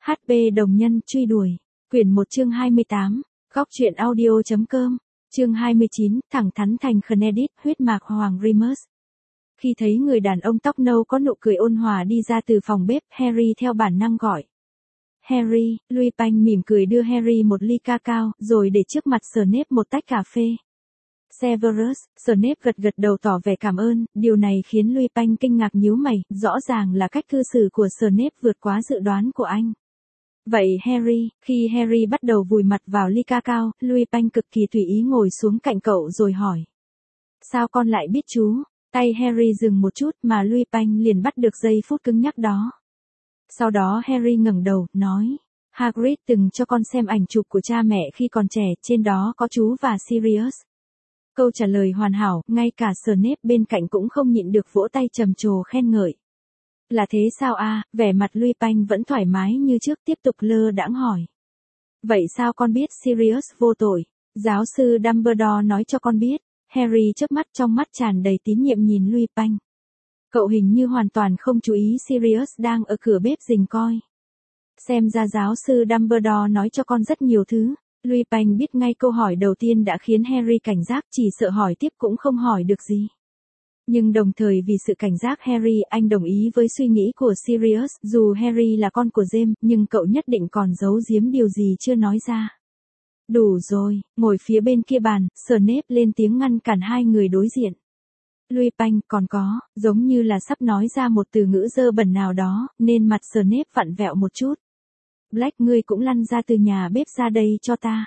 HP đồng nhân truy đuổi. Quyển 1 chương 28. Góc truyện audio.com. Chương 29, thẳng thắn thành Kennedy, huyết mạch hoàng Remus. Khi thấy người đàn ông tóc nâu có nụ cười ôn hòa đi ra từ phòng bếp, Harry theo bản năng gọi. Harry, Lupin mỉm cười đưa Harry một ly cacao, rồi để trước mặt Snape một tách cà phê. Severus, Snape gật gật đầu tỏ vẻ cảm ơn, điều này khiến Lupin kinh ngạc nhíu mày, rõ ràng là cách cư xử của Snape vượt quá dự đoán của anh. Vậy Harry, khi Harry bắt đầu vùi mặt vào ly cacao, Lupin cực kỳ tùy ý ngồi xuống cạnh cậu rồi hỏi. Sao con lại biết chú? Tay Harry dừng một chút mà Lupin liền bắt được giây phút cứng nhắc đó. Sau đó Harry ngẩng đầu, nói. Hagrid từng cho con xem ảnh chụp của cha mẹ khi còn trẻ, trên đó có chú và Sirius. Câu trả lời hoàn hảo, ngay cả Snape bên cạnh cũng không nhịn được vỗ tay trầm trồ khen ngợi. Là thế sao a? Vẻ mặt Lupin vẫn thoải mái như trước, tiếp tục lơ đãng hỏi. Vậy sao con biết Sirius vô tội? Giáo sư Dumbledore nói cho con biết. Harry chớp mắt, trong mắt tràn đầy tín nhiệm nhìn Lupin. Cậu hình như hoàn toàn không chú ý Sirius đang ở cửa bếp rình coi. Xem ra giáo sư Dumbledore nói cho con rất nhiều thứ. Lupin biết ngay câu hỏi đầu tiên đã khiến Harry cảnh giác, chỉ sợ hỏi tiếp cũng không hỏi được gì. Nhưng đồng thời vì sự cảnh giác Harry, anh đồng ý với suy nghĩ của Sirius, dù Harry là con của James, nhưng cậu nhất định còn giấu giếm điều gì chưa nói ra. Đủ rồi, ngồi phía bên kia bàn, Snape lên tiếng ngăn cản hai người đối diện. Lupin, còn có, giống như là sắp nói ra một từ ngữ dơ bẩn nào đó, nên mặt Snape vặn vẹo một chút. Black, ngươi cũng lăn ra từ nhà bếp ra đây cho ta.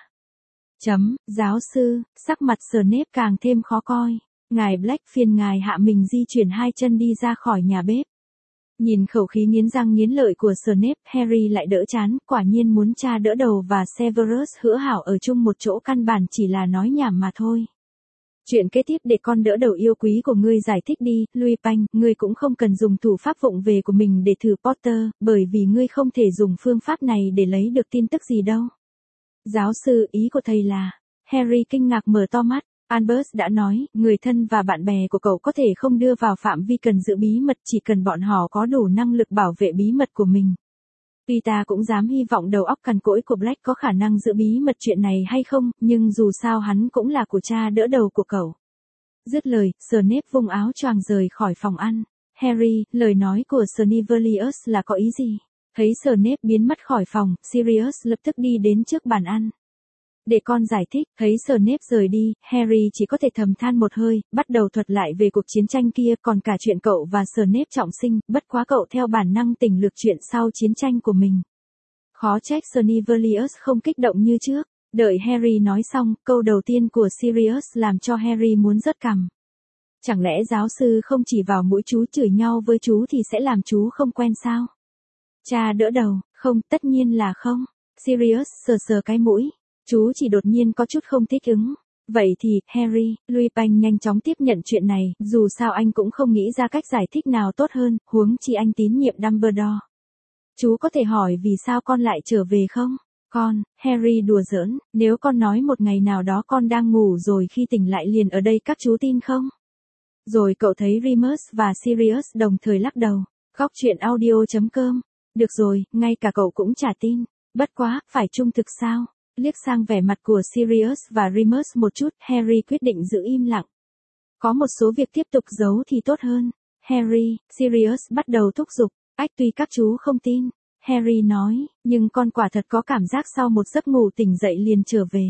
Giáo sư, sắc mặt Snape càng thêm khó coi. Ngài Black, phiền ngài hạ mình di chuyển hai chân đi ra khỏi nhà bếp. Nhìn khẩu khí nghiến răng nghiến lợi của Snape, Harry lại đỡ chán, quả nhiên muốn cha đỡ đầu và Severus hữu hảo ở chung một chỗ căn bản chỉ là nói nhảm mà thôi. Chuyện kế tiếp để con đỡ đầu yêu quý của ngươi giải thích đi, Lupin, ngươi cũng không cần dùng thủ pháp vụng về của mình để thử Potter, bởi vì ngươi không thể dùng phương pháp này để lấy được tin tức gì đâu. Giáo sư, ý của thầy là, Harry kinh ngạc mở to mắt. Albus đã nói, người thân và bạn bè của cậu có thể không đưa vào phạm vi cần giữ bí mật, chỉ cần bọn họ có đủ năng lực bảo vệ bí mật của mình. Tuy ta cũng dám hy vọng đầu óc cằn cỗi của Black có khả năng giữ bí mật chuyện này hay không, nhưng dù sao hắn cũng là của cha đỡ đầu của cậu. Dứt lời, Snape vung áo choàng rời khỏi phòng ăn. Harry, lời nói của Snivelius là có ý gì? Thấy Snape biến mất khỏi phòng, Sirius lập tức đi đến trước bàn ăn. Để con giải thích, thấy Snape rời đi, Harry chỉ có thể thầm than một hơi, bắt đầu thuật lại về cuộc chiến tranh kia, còn cả chuyện cậu và Snape trọng sinh, bất quá cậu theo bản năng tỉnh lược chuyện sau chiến tranh của mình. Khó trách Snivelius không kích động như trước. Đợi Harry nói xong, câu đầu tiên của Sirius làm cho Harry muốn rớt cằm. Chẳng lẽ giáo sư không chỉ vào mũi chú chửi nhau với chú thì sẽ làm chú không quen sao? Cha đỡ đầu, không, tất nhiên là không. Sirius sờ sờ cái mũi. Chú chỉ đột nhiên có chút không thích ứng. Vậy thì, Harry, Lupin nhanh chóng tiếp nhận chuyện này, dù sao anh cũng không nghĩ ra cách giải thích nào tốt hơn, huống chi anh tín nhiệm Dumbledore. Chú có thể hỏi vì sao con lại trở về không? Con, Harry đùa giỡn, nếu con nói một ngày nào đó con đang ngủ rồi khi tỉnh lại liền ở đây các chú tin không? Rồi cậu thấy Remus và Sirius đồng thời lắc đầu. Góc truyện audio.com. Được rồi, ngay cả cậu cũng chả tin. Bất quá, phải trung thực sao? Liếc sang vẻ mặt của Sirius và Remus một chút, Harry quyết định giữ im lặng. Có một số việc tiếp tục giấu thì tốt hơn. Harry, Sirius bắt đầu thúc giục. Tuy các chú không tin. Harry nói, nhưng con quả thật có cảm giác sau một giấc ngủ tỉnh dậy liền trở về.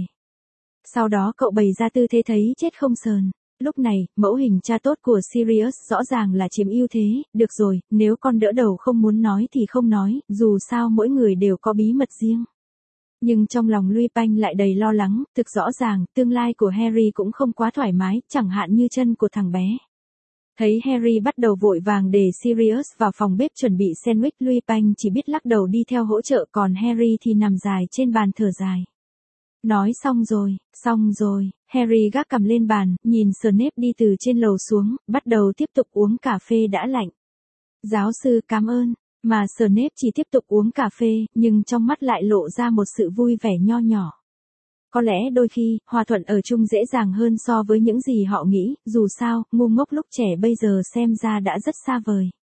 Sau đó cậu bày ra tư thế thấy chết không sờn. Lúc này, mẫu hình cha tốt của Sirius rõ ràng là chiếm ưu thế. Được rồi, nếu con đỡ đầu không muốn nói thì không nói, dù sao mỗi người đều có bí mật riêng. Nhưng trong lòng Lupin lại đầy lo lắng, thực rõ ràng, tương lai của Harry cũng không quá thoải mái, chẳng hạn như chân của thằng bé. Thấy Harry bắt đầu vội vàng để Sirius vào phòng bếp chuẩn bị sandwich, Lupin chỉ biết lắc đầu đi theo hỗ trợ, còn Harry thì nằm dài trên bàn thở dài. Nói xong rồi, Harry gác cằm lên bàn, nhìn Snape đi từ trên lầu xuống, bắt đầu tiếp tục uống cà phê đã lạnh. Giáo sư cảm ơn. Mà Snape chỉ tiếp tục uống cà phê, nhưng trong mắt lại lộ ra một sự vui vẻ nho nhỏ. Có lẽ đôi khi, hòa thuận ở chung dễ dàng hơn so với những gì họ nghĩ, dù sao, ngu ngốc lúc trẻ bây giờ xem ra đã rất xa vời.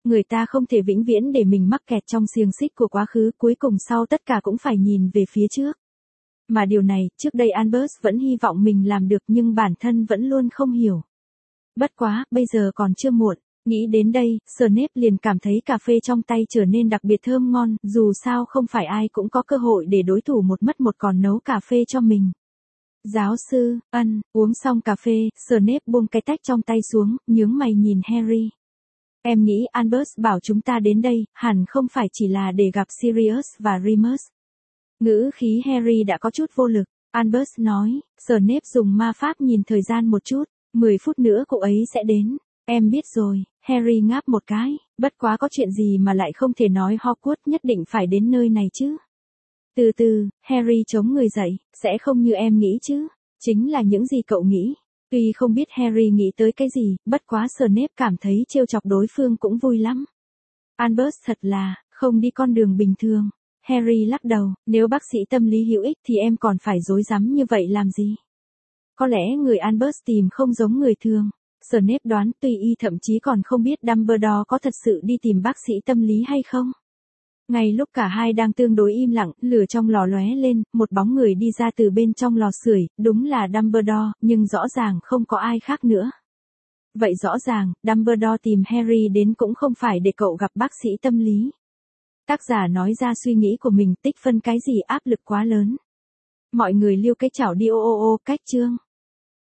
Người ta không thể vĩnh viễn để mình mắc kẹt trong xiềng xích của quá khứ, cuối cùng sau tất cả cũng phải nhìn về phía trước. Mà điều này, trước đây Albert vẫn hy vọng mình làm được nhưng bản thân vẫn luôn không hiểu. Bất quá, bây giờ còn chưa muộn. Nghĩ đến đây, Snape liền cảm thấy cà phê trong tay trở nên đặc biệt thơm ngon, dù sao không phải ai cũng có cơ hội để đối thủ một mất một còn nấu cà phê cho mình. Giáo sư, uống xong cà phê, Snape buông cái tách trong tay xuống, nhướng mày nhìn Harry. Em nghĩ Albus bảo chúng ta đến đây, hẳn không phải chỉ là để gặp Sirius và Remus. Ngữ khí Harry đã có chút vô lực. Albus nói, Snape dùng ma pháp nhìn thời gian một chút, 10 phút nữa cô ấy sẽ đến. Em biết rồi, Harry ngáp một cái, bất quá có chuyện gì mà lại không thể nói Hogwarts nhất định phải đến nơi này chứ. Từ từ, Harry chống người dậy, sẽ không như em nghĩ chứ, chính là những gì cậu nghĩ. Tuy không biết Harry nghĩ tới cái gì, bất quá Snape cảm thấy trêu chọc đối phương cũng vui lắm. Albus thật là, không đi con đường bình thường. Harry lắc đầu, nếu bác sĩ tâm lý hữu ích thì em còn phải rối rắm như vậy làm gì? Có lẽ người Albus tìm không giống người thường. Snape đoán tuy y thậm chí còn không biết Dumbledore có thật sự đi tìm bác sĩ tâm lý hay không. Ngay lúc cả hai đang tương đối im lặng, lửa trong lò lóe lên, một bóng người đi ra từ bên trong lò sưởi, đúng là Dumbledore, nhưng rõ ràng không có ai khác nữa. Vậy rõ ràng, Dumbledore tìm Harry đến cũng không phải để cậu gặp bác sĩ tâm lý. Tác giả nói ra suy nghĩ của mình, tích phân cái gì áp lực quá lớn. Mọi người liêu cái chảo đi ô cách chương.